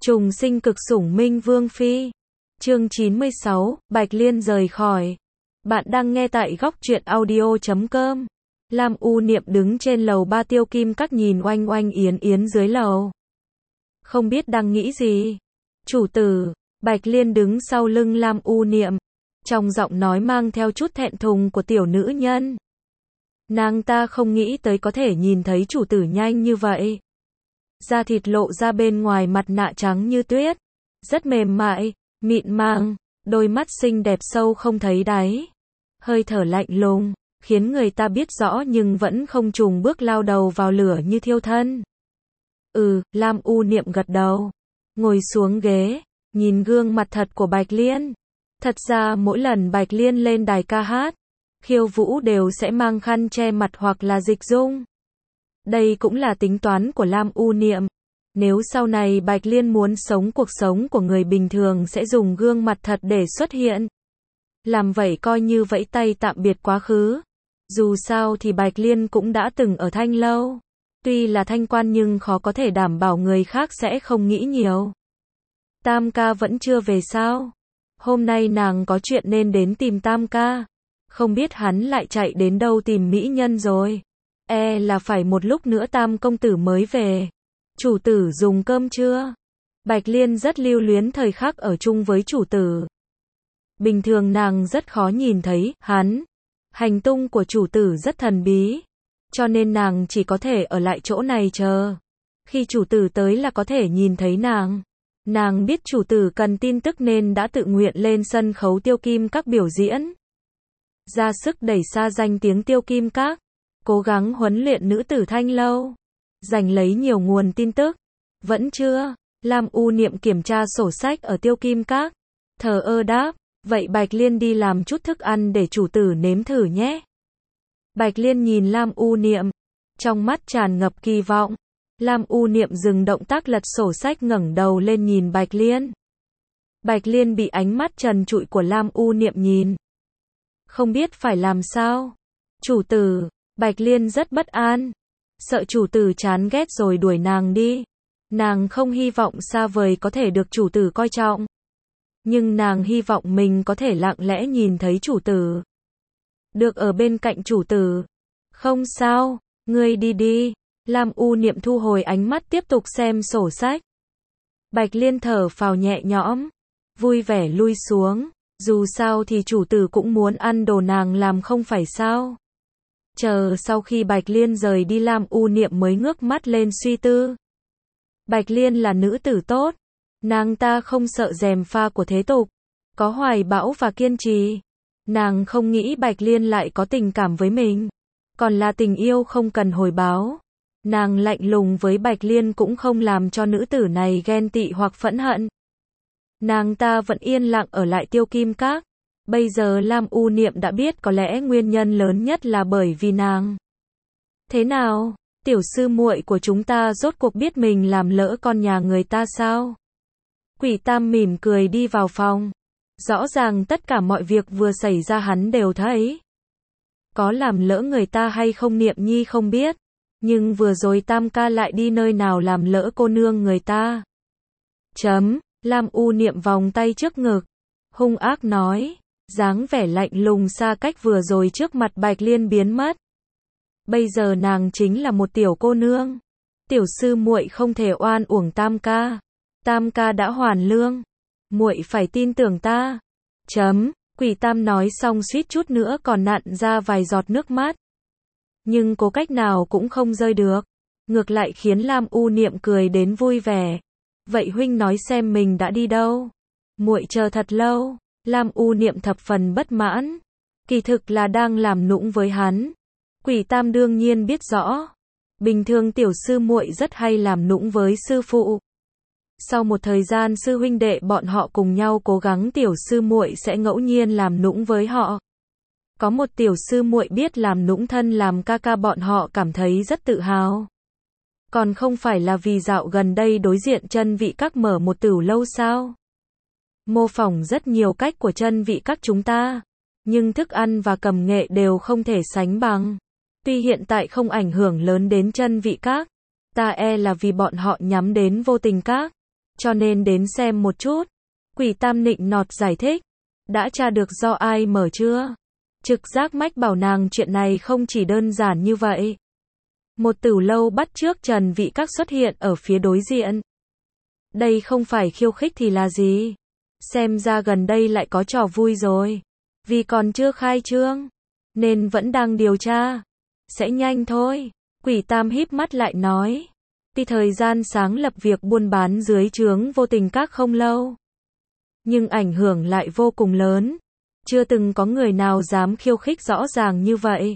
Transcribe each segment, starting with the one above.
Trùng sinh cực sủng minh vương phi. Chương 96, Bạch Liên rời khỏi. Bạn đang nghe tại góc truyện audio.com. Lam U Niệm đứng trên lầu 3 Tiêu Kim Các nhìn Oanh Oanh Yến Yến dưới lầu. Không biết đang nghĩ gì. Chủ tử, Bạch Liên đứng sau lưng Lam U Niệm. Trong giọng nói mang theo chút thẹn thùng của tiểu nữ nhân. Nàng ta không nghĩ tới có thể nhìn thấy chủ tử nhanh như vậy. Da thịt lộ ra bên ngoài mặt nạ trắng như tuyết. Rất mềm mại, mịn màng, đôi mắt xinh đẹp sâu không thấy đáy. Hơi thở lạnh lùng, khiến người ta biết rõ nhưng vẫn không chùn bước lao đầu vào lửa như thiêu thân. Lam U Niệm gật đầu. Ngồi xuống ghế, nhìn gương mặt thật của Bạch Liên. Thật ra mỗi lần Bạch Liên lên đài ca hát, khiêu vũ đều sẽ mang khăn che mặt hoặc là dịch dung. Đây cũng là tính toán của Lam U Niệm. Nếu sau này Bạch Liên muốn sống cuộc sống của người bình thường sẽ dùng gương mặt thật để xuất hiện. Làm vậy coi như vẫy tay tạm biệt quá khứ. Dù sao thì Bạch Liên cũng đã từng ở Thanh Lâu. Tuy là thanh quan nhưng khó có thể đảm bảo người khác sẽ không nghĩ nhiều. Tam ca vẫn chưa về sao? Hôm nay nàng có chuyện nên đến tìm Tam ca. Không biết hắn lại chạy đến đâu tìm mỹ nhân rồi. Là phải một lúc nữa Tam công tử mới về. Chủ tử dùng cơm chưa? Bạch Liên rất lưu luyến thời khắc ở chung với chủ tử. Bình thường nàng rất khó nhìn thấy hắn. Hành tung của chủ tử rất thần bí. Cho nên nàng chỉ có thể ở lại chỗ này chờ. Khi chủ tử tới là có thể nhìn thấy nàng. Nàng biết chủ tử cần tin tức nên đã tự nguyện lên sân khấu Tiêu Kim Các biểu diễn. Ra sức đẩy xa danh tiếng Tiêu Kim Các. Cố gắng huấn luyện nữ tử Thanh Lâu. Giành lấy nhiều nguồn tin tức. Vẫn chưa. Lam U Niệm kiểm tra sổ sách ở Tiêu Kim Các. Thờ ơ đáp. Vậy Bạch Liên đi làm chút thức ăn để chủ tử nếm thử nhé. Bạch Liên nhìn Lam U Niệm. Trong mắt tràn ngập kỳ vọng. Lam U Niệm dừng động tác lật sổ sách ngẩng đầu lên nhìn Bạch Liên. Bạch Liên bị ánh mắt trần trụi của Lam U Niệm nhìn. Không biết phải làm sao. Chủ tử. Bạch Liên rất bất an. Sợ chủ tử chán ghét rồi đuổi nàng đi. Nàng không hy vọng xa vời có thể được chủ tử coi trọng. Nhưng nàng hy vọng mình có thể lặng lẽ nhìn thấy chủ tử. Được ở bên cạnh chủ tử. Không sao, ngươi đi đi. Lam U Niệm thu hồi ánh mắt tiếp tục xem sổ sách. Bạch Liên thở phào nhẹ nhõm. Vui vẻ lui xuống. Dù sao thì chủ tử cũng muốn ăn đồ nàng làm không phải sao. Chờ sau khi Bạch Liên rời đi Lam U Niệm mới ngước mắt lên suy tư. Bạch Liên là nữ tử tốt. Nàng ta không sợ gièm pha của thế tục. Có hoài bão và kiên trì. Nàng không nghĩ Bạch Liên lại có tình cảm với mình. Còn là tình yêu không cần hồi báo. Nàng lạnh lùng với Bạch Liên cũng không làm cho nữ tử này ghen tị hoặc phẫn hận. Nàng ta vẫn yên lặng ở lại Tiêu Kim Các. Bây giờ Lam U Niệm đã biết có lẽ nguyên nhân lớn nhất là bởi vì nàng. Thế nào, tiểu sư muội của chúng ta rốt cuộc biết mình làm lỡ con nhà người ta sao? Quỷ Tam mỉm cười đi vào phòng. Rõ ràng tất cả mọi việc vừa xảy ra hắn đều thấy. Có làm lỡ người ta hay không Niệm Nhi không biết. Nhưng vừa rồi Tam ca lại đi nơi nào làm lỡ cô nương người ta. Lam U Niệm vòng tay trước ngực. Hung ác nói. Dáng vẻ lạnh lùng xa cách vừa rồi trước mặt Bạch Liên biến mất. Bây giờ nàng chính là một tiểu cô nương. Tiểu sư muội không thể oan uổng Tam ca. Tam ca đã hoàn lương. Muội phải tin tưởng ta. Quỷ Tam nói xong suýt chút nữa còn nặn ra vài giọt nước mắt. Nhưng cố cách nào cũng không rơi được. Ngược lại khiến Lam U Niệm cười đến vui vẻ. Vậy huynh nói xem mình đã đi đâu? Muội chờ thật lâu. Lam U Niệm thập phần bất mãn. Kỳ thực là đang làm nũng với hắn. Quỷ Tam đương nhiên biết rõ. Bình thường tiểu sư muội rất hay làm nũng với sư phụ. Sau một thời gian sư huynh đệ bọn họ cùng nhau cố gắng tiểu sư muội sẽ ngẫu nhiên làm nũng với họ. Có một tiểu sư muội biết làm nũng thân làm ca ca bọn họ cảm thấy rất tự hào. Còn không phải là vì dạo gần đây đối diện Chân Vị Các mở một tửu lâu sao? Mô phỏng rất nhiều cách của Chân Vị Các chúng ta. Nhưng thức ăn và cầm nghệ đều không thể sánh bằng. Tuy hiện tại không ảnh hưởng lớn đến Chân Vị Các. Ta là vì bọn họ nhắm đến Vô Tình Các. cho nên đến xem một chút. Quỷ Tam nịnh nọt giải thích. Đã tra được do ai mở chưa? Trực giác mách bảo nàng chuyện này không chỉ đơn giản như vậy. Một tử lâu bắt trước Trần Vị Các xuất hiện ở phía đối diện. Đây không phải khiêu khích thì là gì? Xem ra gần đây lại có trò vui rồi. Vì còn chưa khai trương, nên vẫn đang điều tra. Sẽ nhanh thôi. Quỷ Tam híp mắt lại nói. Tuy thời gian sáng lập việc buôn bán dưới trướng Vô Tình Các không lâu, nhưng ảnh hưởng lại vô cùng lớn. Chưa từng có người nào dám khiêu khích rõ ràng như vậy.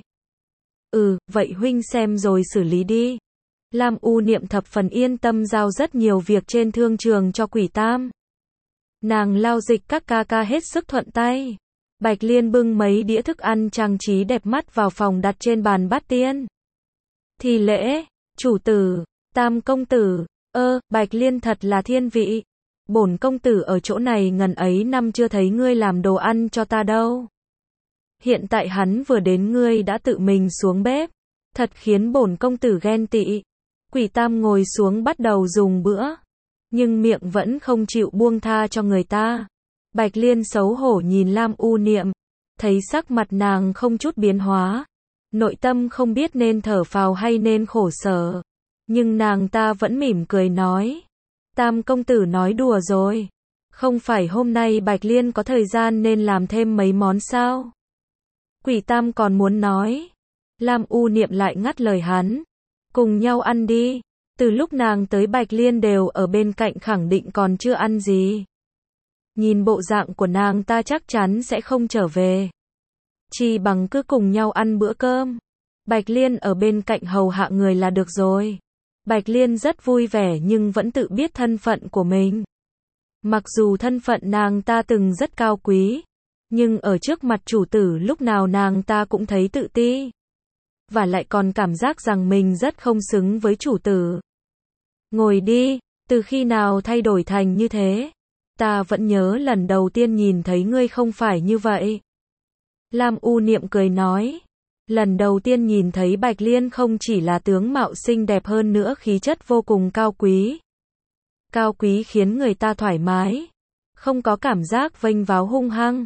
Vậy huynh xem rồi xử lý đi. Lam U Niệm thập phần yên tâm giao rất nhiều việc trên thương trường cho Quỷ Tam. Nàng lao dịch các ca ca hết sức thuận tay. Bạch Liên bưng mấy đĩa thức ăn trang trí đẹp mắt vào phòng đặt trên bàn bát tiên. Thì lễ, chủ tử, Tam công tử, Bạch Liên thật là thiên vị. Bổn công tử ở chỗ này ngần ấy năm chưa thấy ngươi làm đồ ăn cho ta đâu. Hiện tại hắn vừa đến ngươi đã tự mình xuống bếp. Thật khiến bổn công tử ghen tị. Quỷ Tam ngồi xuống bắt đầu dùng bữa. Nhưng miệng vẫn không chịu buông tha cho người ta. Bạch Liên xấu hổ nhìn Lam U Niệm. Thấy sắc mặt nàng không chút biến hóa. Nội tâm không biết nên thở phào hay nên khổ sở. Nhưng nàng ta vẫn mỉm cười nói. Tam công tử nói đùa rồi. Không phải hôm nay Bạch Liên có thời gian nên làm thêm mấy món sao? Quỷ Tam còn muốn nói. Lam U Niệm lại ngắt lời hắn. Cùng nhau ăn đi. Từ lúc nàng tới Bạch Liên đều ở bên cạnh khẳng định còn chưa ăn gì. Nhìn bộ dạng của nàng ta chắc chắn sẽ không trở về. Chỉ bằng cứ cùng nhau ăn bữa cơm. Bạch Liên ở bên cạnh hầu hạ người là được rồi. Bạch Liên rất vui vẻ nhưng vẫn tự biết thân phận của mình. Mặc dù thân phận nàng ta từng rất cao quý, nhưng ở trước mặt chủ tử lúc nào nàng ta cũng thấy tự ti. Và lại còn cảm giác rằng mình rất không xứng với chủ tử. Ngồi đi, từ khi nào thay đổi thành như thế? Ta vẫn nhớ lần đầu tiên nhìn thấy ngươi không phải như vậy. Lam U Niệm cười nói. Lần đầu tiên nhìn thấy Bạch Liên không chỉ là tướng mạo xinh đẹp hơn nữa khí chất vô cùng cao quý. Cao quý khiến người ta thoải mái. Không có cảm giác vênh váo hung hăng.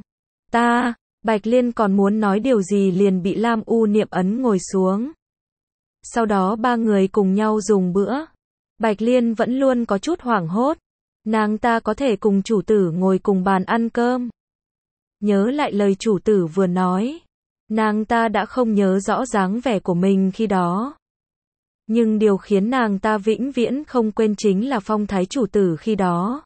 Bạch Liên còn muốn nói điều gì liền bị Lam U Niệm ấn ngồi xuống. Sau đó ba người cùng nhau dùng bữa. Bạch Liên vẫn luôn có chút hoảng hốt. Nàng ta có thể cùng chủ tử ngồi cùng bàn ăn cơm. Nhớ lại lời chủ tử vừa nói. Nàng ta đã không nhớ rõ dáng vẻ của mình khi đó. Nhưng điều khiến nàng ta vĩnh viễn không quên chính là phong thái chủ tử khi đó.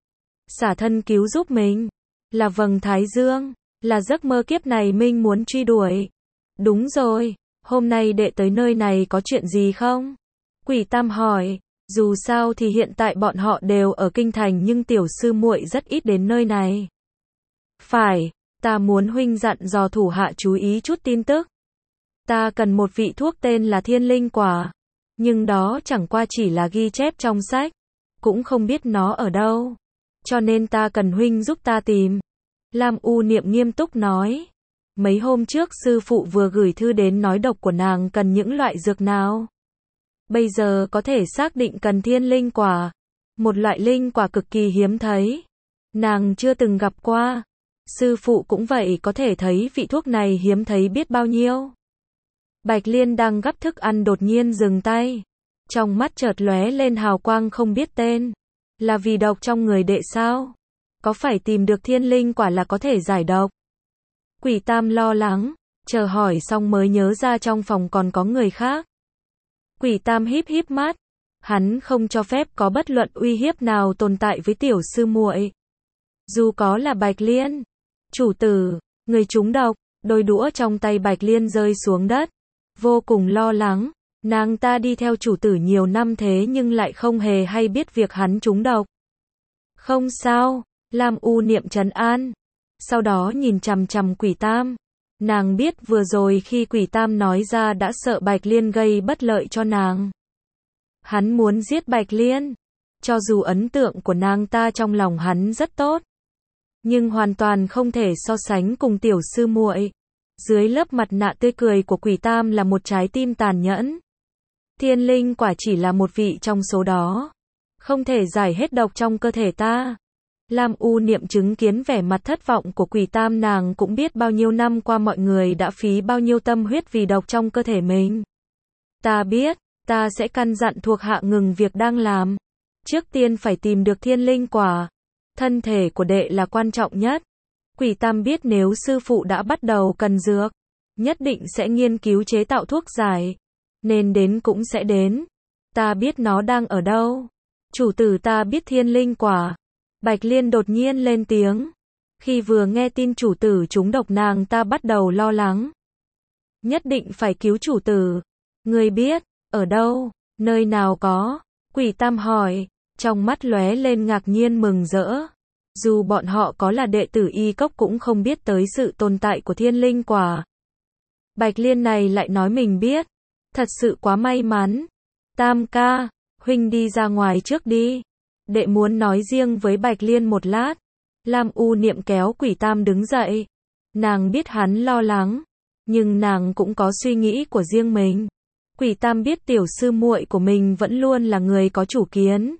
Xả thân cứu giúp mình. Là vầng thái dương. Là giấc mơ kiếp này mình muốn truy đuổi. Đúng rồi, hôm nay đệ tới nơi này có chuyện gì không? Quỷ Tam hỏi. Dù sao thì hiện tại bọn họ đều ở kinh thành nhưng tiểu sư muội rất ít đến nơi này. Phải, ta muốn huynh dặn dò thủ hạ chú ý chút tin tức. Ta cần một vị thuốc tên là Thiên Linh Quả. Nhưng đó chẳng qua chỉ là ghi chép trong sách. Cũng không biết nó ở đâu. Cho nên ta cần huynh giúp ta tìm. Lam U Niệm nghiêm túc nói. Mấy hôm trước sư phụ vừa gửi thư đến nói độc của nàng cần những loại dược nào. Bây giờ có thể xác định cần Thiên Linh Quả. Một loại linh quả cực kỳ hiếm thấy. Nàng chưa từng gặp qua. Sư phụ cũng vậy có thể thấy vị thuốc này hiếm thấy biết bao nhiêu. Bạch Liên đang gắp thức ăn đột nhiên dừng tay. Trong mắt chợt lóe lên hào quang không biết tên. Là vì độc trong người đệ sao? Có phải tìm được Thiên Linh Quả là có thể giải độc? Quỷ Tam lo lắng, chờ hỏi xong mới nhớ ra trong phòng còn có người khác. Quỷ Tam híp híp mắt. Hắn không cho phép có bất luận uy hiếp nào tồn tại với tiểu sư muội. Dù có là Bạch Liên. Chủ tử, người trúng độc. Đôi đũa trong tay Bạch Liên rơi xuống đất. Vô cùng lo lắng. Nàng ta đi theo chủ tử nhiều năm thế nhưng lại không hề hay biết việc hắn trúng độc. Không sao, Lam U Niệm trấn an. Sau đó nhìn chằm chằm Quỷ Tam. Nàng biết vừa rồi khi Quỷ Tam nói ra đã sợ Bạch Liên gây bất lợi cho nàng. Hắn muốn giết Bạch Liên. Cho dù ấn tượng của nàng ta trong lòng hắn rất tốt. Nhưng hoàn toàn không thể so sánh cùng tiểu sư muội. Dưới lớp mặt nạ tươi cười của Quỷ Tam là một trái tim tàn nhẫn. Thiên Linh Quả chỉ là một vị trong số đó. không thể giải hết độc trong cơ thể ta. Lam U Niệm chứng kiến vẻ mặt thất vọng của Quỷ Tam, nàng cũng biết bao nhiêu năm qua mọi người đã phí bao nhiêu tâm huyết vì độc trong cơ thể mình. Ta biết, ta sẽ căn dặn thuộc hạ ngừng việc đang làm. Trước tiên phải tìm được thiên linh quả. Thân thể của đệ là quan trọng nhất. Quỷ Tam biết nếu sư phụ đã bắt đầu cần dược, nhất định sẽ nghiên cứu chế tạo thuốc giải. Nên đến cũng sẽ đến. Ta biết nó đang ở đâu. Chủ tử, ta biết thiên linh quả. Bạch Liên đột nhiên lên tiếng. Khi vừa nghe tin chủ tử trúng độc, nàng ta bắt đầu lo lắng. Nhất định phải cứu chủ tử. Ngươi biết, ở đâu, nơi nào có? Quỷ Tam hỏi, trong mắt lóe lên ngạc nhiên mừng rỡ. Dù bọn họ có là đệ tử y cốc cũng không biết tới sự tồn tại của thiên linh quả. Bạch Liên này lại nói mình biết. Thật sự quá may mắn. Tam ca, huynh đi ra ngoài trước đi. Đệ muốn nói riêng với Bạch Liên một lát. Lam U Niệm kéo Quỷ Tam đứng dậy. Nàng biết hắn lo lắng, nhưng nàng cũng có suy nghĩ của riêng mình. Quỷ Tam biết tiểu sư muội của mình vẫn luôn là người có chủ kiến,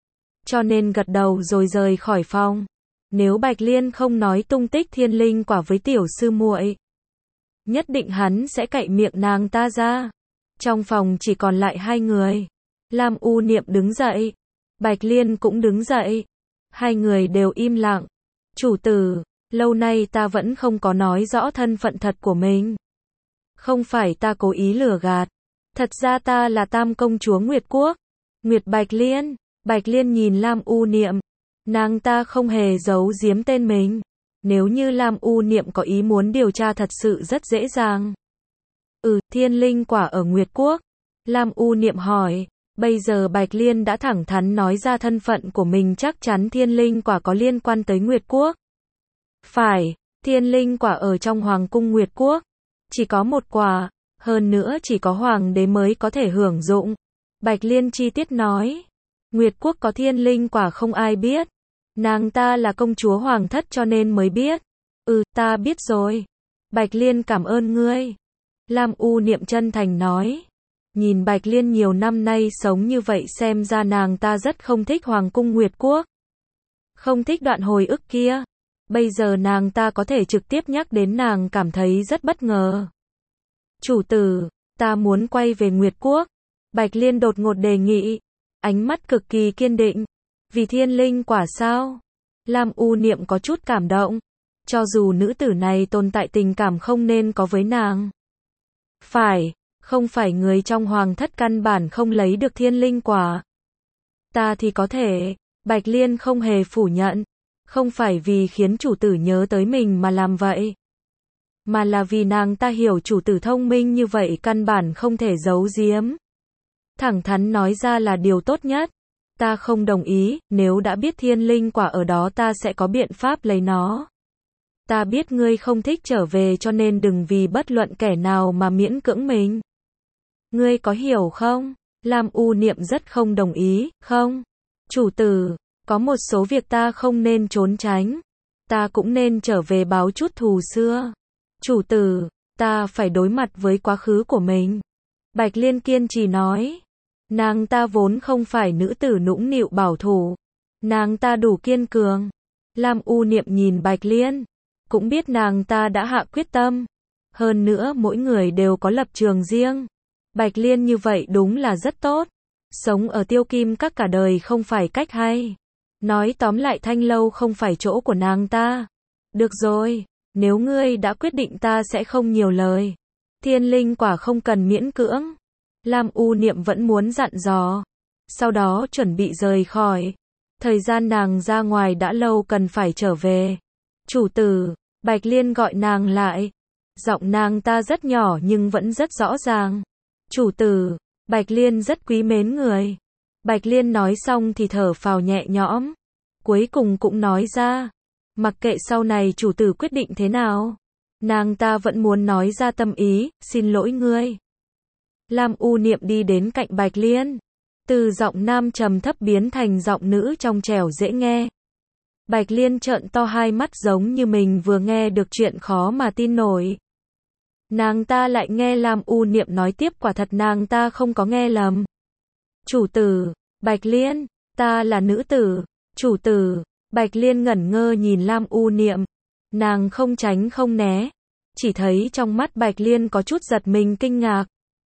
cho nên gật đầu rồi rời khỏi phòng. Nếu Bạch Liên không nói tung tích thiên linh quả với tiểu sư muội, nhất định hắn sẽ cậy miệng nàng ta ra. Trong phòng chỉ còn lại hai người. Lam U Niệm đứng dậy, Bạch Liên cũng đứng dậy. Hai người đều im lặng. Chủ tử, lâu nay ta vẫn không có nói rõ thân phận thật của mình. Không phải ta cố ý lừa gạt. Thật ra ta là Tam công chúa Nguyệt Quốc. Nguyệt Bạch Liên. Bạch Liên nhìn Lam U Niệm. Nàng ta không hề giấu giếm tên mình. Nếu như Lam U Niệm có ý muốn điều tra thật sự rất dễ dàng. Thiên linh quả ở Nguyệt Quốc. Lam U Niệm hỏi. Bây giờ Bạch Liên đã thẳng thắn nói ra thân phận của mình, chắc chắn thiên linh quả có liên quan tới Nguyệt Quốc. Phải, thiên linh quả ở trong Hoàng cung Nguyệt Quốc. Chỉ có một quả, hơn nữa chỉ có Hoàng đế mới có thể hưởng dụng. Bạch Liên chi tiết nói. Nguyệt Quốc có thiên linh quả không ai biết. Nàng ta là công chúa Hoàng thất cho nên mới biết. Ta biết rồi. Bạch Liên cảm ơn ngươi. Lam U Niệm chân thành nói. Nhìn Bạch Liên nhiều năm nay sống như vậy xem ra nàng ta rất không thích Hoàng cung Nguyệt Quốc. Không thích đoạn hồi ức kia. Bây giờ nàng ta có thể trực tiếp nhắc đến, nàng cảm thấy rất bất ngờ. Chủ tử, ta muốn quay về Nguyệt Quốc. Bạch Liên đột ngột đề nghị. Ánh mắt cực kỳ kiên định. Vì thiên linh quả sao? Lam U Niệm có chút cảm động. Cho dù nữ tử này tồn tại tình cảm không nên có với nàng. Phải. Không phải người trong Hoàng thất căn bản không lấy được thiên linh quả. Ta thì có thể. Bạch Liên không hề phủ nhận. Không phải vì khiến chủ tử nhớ tới mình mà làm vậy. Mà là vì nàng ta hiểu chủ tử thông minh như vậy căn bản không thể giấu giếm. Thẳng thắn nói ra là điều tốt nhất. Ta không đồng ý, nếu đã biết thiên linh quả ở đó ta sẽ có biện pháp lấy nó. Ta biết ngươi không thích trở về cho nên đừng vì bất luận kẻ nào mà miễn cưỡng mình. Ngươi có hiểu không? Lam U Niệm rất không đồng ý. Không. Chủ tử, có một số việc ta không nên trốn tránh. Ta cũng nên trở về báo chút thù xưa. Chủ tử, ta phải đối mặt với quá khứ của mình. Bạch Liên kiên trì nói. Nàng ta vốn không phải nữ tử nũng nịu bảo thủ. Nàng ta đủ kiên cường. Lam U Niệm nhìn Bạch Liên. Cũng biết nàng ta đã hạ quyết tâm. Hơn nữa mỗi người đều có lập trường riêng. Bạch Liên như vậy đúng là rất tốt. Sống ở Tiêu Kim Các cả đời không phải cách hay. Nói tóm lại Thanh Lâu không phải chỗ của nàng ta. Được rồi, nếu ngươi đã quyết định ta sẽ không nhiều lời. Thiên linh quả không cần miễn cưỡng. Lam U Niệm vẫn muốn dặn dò. Sau đó chuẩn bị rời khỏi. Thời gian nàng ra ngoài đã lâu, cần phải trở về. Chủ tử, Bạch Liên gọi nàng lại. Giọng nàng ta rất nhỏ nhưng vẫn rất rõ ràng. Chủ tử, Bạch Liên rất quý mến người. Bạch Liên nói xong thì thở phào nhẹ nhõm. Cuối cùng cũng nói ra. Mặc kệ sau này chủ tử quyết định thế nào. Nàng ta vẫn muốn nói ra tâm ý, xin lỗi ngươi. Lam U Niệm đi đến cạnh Bạch Liên. Từ giọng nam trầm thấp biến thành giọng nữ trong trẻo dễ nghe. Bạch Liên trợn to hai mắt giống như mình vừa nghe được chuyện khó mà tin nổi. Nàng ta lại nghe Lam U Niệm nói tiếp, quả thật nàng ta không có nghe lầm. Chủ tử, Bạch Liên, Ta là nữ tử, chủ tử. Bạch Liên ngẩn ngơ nhìn Lam U Niệm. Nàng không tránh không né. Chỉ thấy trong mắt Bạch Liên có chút giật mình kinh ngạc.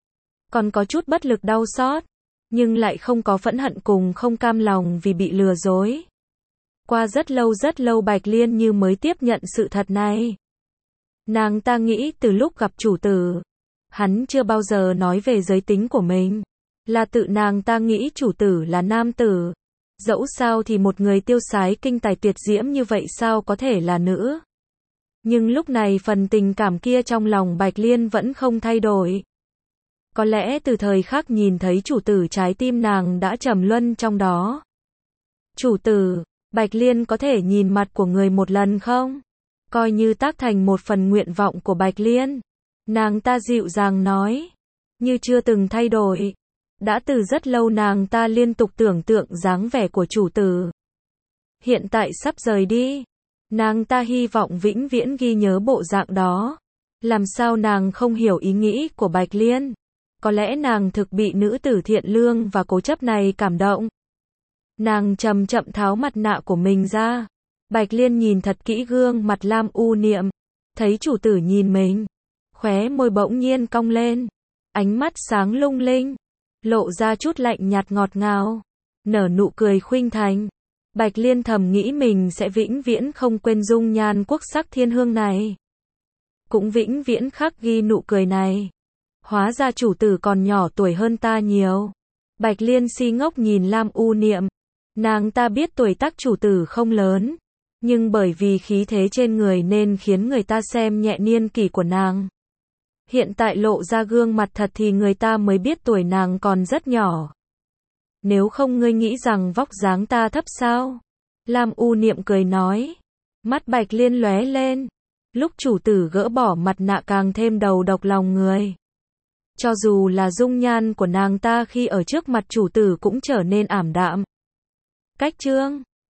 Còn có chút bất lực đau xót. Nhưng lại không có phẫn hận cùng không cam lòng vì bị lừa dối. Qua rất lâu Bạch Liên như mới tiếp nhận sự thật này. Nàng ta nghĩ từ lúc gặp chủ tử, hắn chưa bao giờ nói về giới tính của mình. Là tự nàng ta nghĩ chủ tử là nam tử. Dẫu sao thì một người tiêu sái kinh tài tuyệt diễm như vậy sao có thể là nữ. Nhưng lúc này phần tình cảm kia trong lòng Bạch Liên vẫn không thay đổi. Có lẽ từ thời khắc nhìn thấy chủ tử trái tim nàng đã trầm luân trong đó. Chủ tử, Bạch Liên có thể nhìn mặt của người một lần không? Coi như tác thành một phần nguyện vọng của Bạch Liên. Nàng ta dịu dàng nói. Như chưa từng thay đổi. Đã từ rất lâu nàng ta liên tục tưởng tượng dáng vẻ của chủ tử. Hiện tại sắp rời đi. Nàng ta hy vọng vĩnh viễn ghi nhớ bộ dạng đó. Làm sao nàng không hiểu ý nghĩ của Bạch Liên? Có lẽ nàng thực bị nữ tử thiện lương và cố chấp này cảm động. Nàng chậm chậm tháo mặt nạ của mình ra. Bạch Liên nhìn thật kỹ gương mặt Lam U Niệm. Thấy chủ tử nhìn mình. Khóe môi bỗng nhiên cong lên. Ánh mắt sáng lung linh. Lộ ra chút lạnh nhạt ngọt ngào. Nở nụ cười khuynh thành. Bạch Liên thầm nghĩ mình sẽ vĩnh viễn không quên dung nhan quốc sắc thiên hương này. Cũng vĩnh viễn khắc ghi nụ cười này. Hóa ra chủ tử còn nhỏ tuổi hơn ta nhiều. Bạch Liên si ngốc nhìn Lam U Niệm. Nàng ta biết tuổi tác chủ tử không lớn. Nhưng bởi vì khí thế trên người nên khiến người ta xem nhẹ niên kỷ của nàng. Hiện tại lộ ra gương mặt thật thì người ta mới biết tuổi nàng còn rất nhỏ. Nếu không ngươi nghĩ rằng vóc dáng ta thấp sao? Lam U Niệm cười nói. Mắt Bạch Liên lóe lên. Lúc chủ tử gỡ bỏ mặt nạ càng thêm đầu độc lòng người. Cho dù là dung nhan của nàng ta khi ở trước mặt chủ tử cũng trở nên ảm đạm. Cách chương